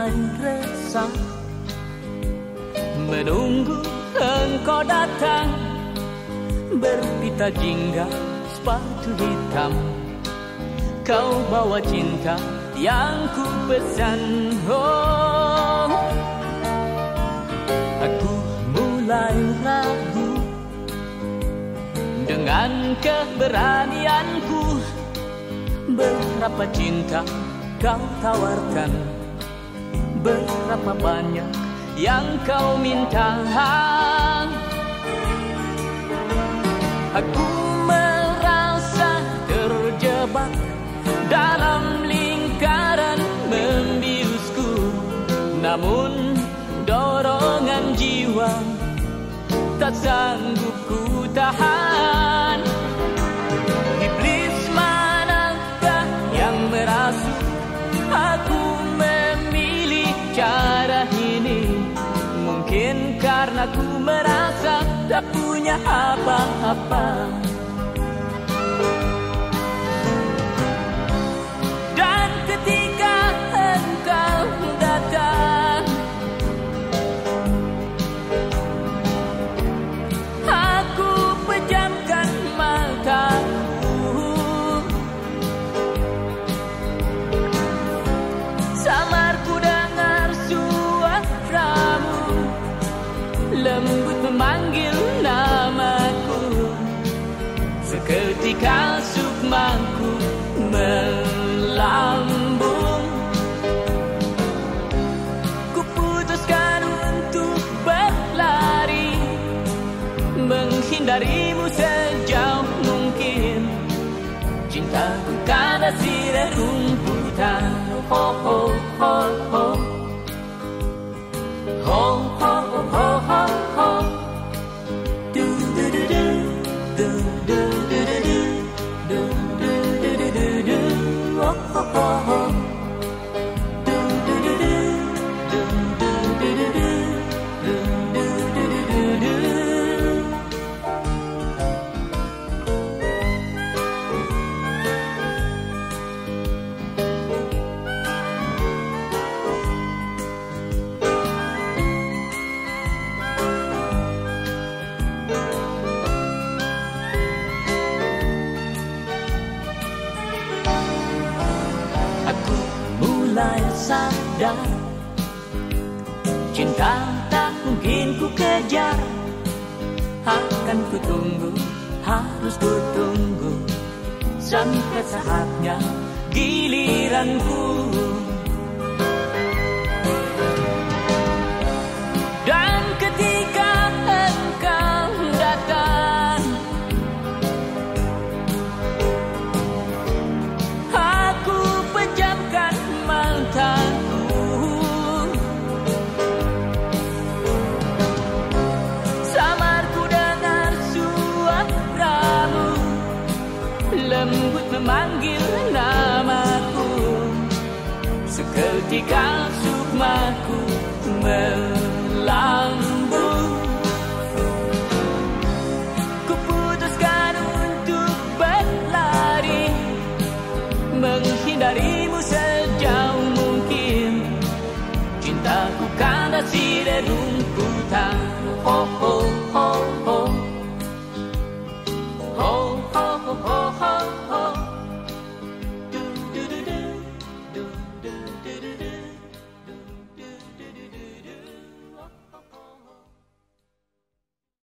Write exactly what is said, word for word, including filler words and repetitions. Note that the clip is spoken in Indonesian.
mulai resah, menunggu engkau datang, berpita jingga sepatu hitam. Kau bawa cinta yang ku pesan. Oh, aku mulai ragu dengan keberanianku. Berapa cinta kau tawarkan, berapa banyak yang kau minta. Aku merasa terjebak dalam lingkaran membiusku, namun dorongan jiwa tak sanggup ku tahan. Iblis manakah yang merasuk aku memilih cara ini? Mungkin karena ku merasa tak punya apa-apa. Dan ketika engkau datang, aku pejamkan mataku. Samar ku dengar suaramu, lembut memanggil namaku. Seketika sukmaku melambung. Ku putuskan untuk berlari, menghindarimu sejauh mungkin. Cintaku karena si rumputan. Ho ho ho ho ho ho ho ho ho. Du du du du du du du du du du du du du du. Ho ho ho ho. Du du du du du du du du du du du du du du. Aku mulai sadar, cinta tak mungkin ku kejar. Akan ku tunggu, harus ku tunggu, sampai saatnya giliranku. Dan ketika engkau datang, aku pejamkan mataku. Samar ku dengar suaramu, lembut memanggil namaku. Seketika sukmaku melambung. Ku putuskan untuk berlari, menghindarimu sejauh mungkin. Cintaku karena si rumputan. Oh, oh.